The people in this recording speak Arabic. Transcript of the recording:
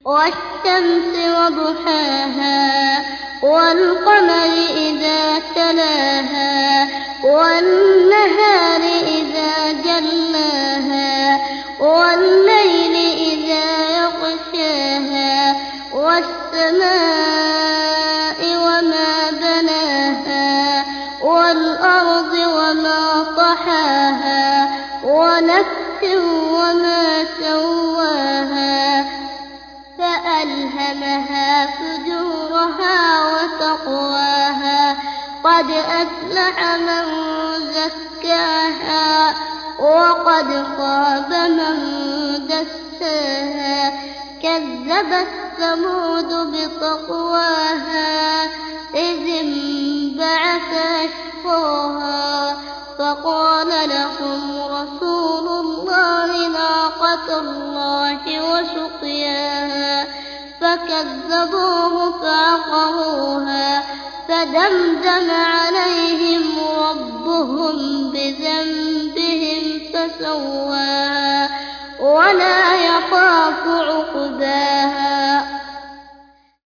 والشمس وضحاها والقمر إذا تلاها والنهار إذا جلاها والليل إذا يغشاها والسماء وما بناها والأرض وما طحاها ونفس وما سواها فألهمها فجورها وتقواها قد أفلح من زكاها وقد خاب من دساها كذبت ثمود بطغواها إذ انبعث أشقاها فقال لهم رسول الله ناقة الله وسقياها فكذبوه فعقروها فدمدم عليهم ربهم بذنبهم فسواها ولا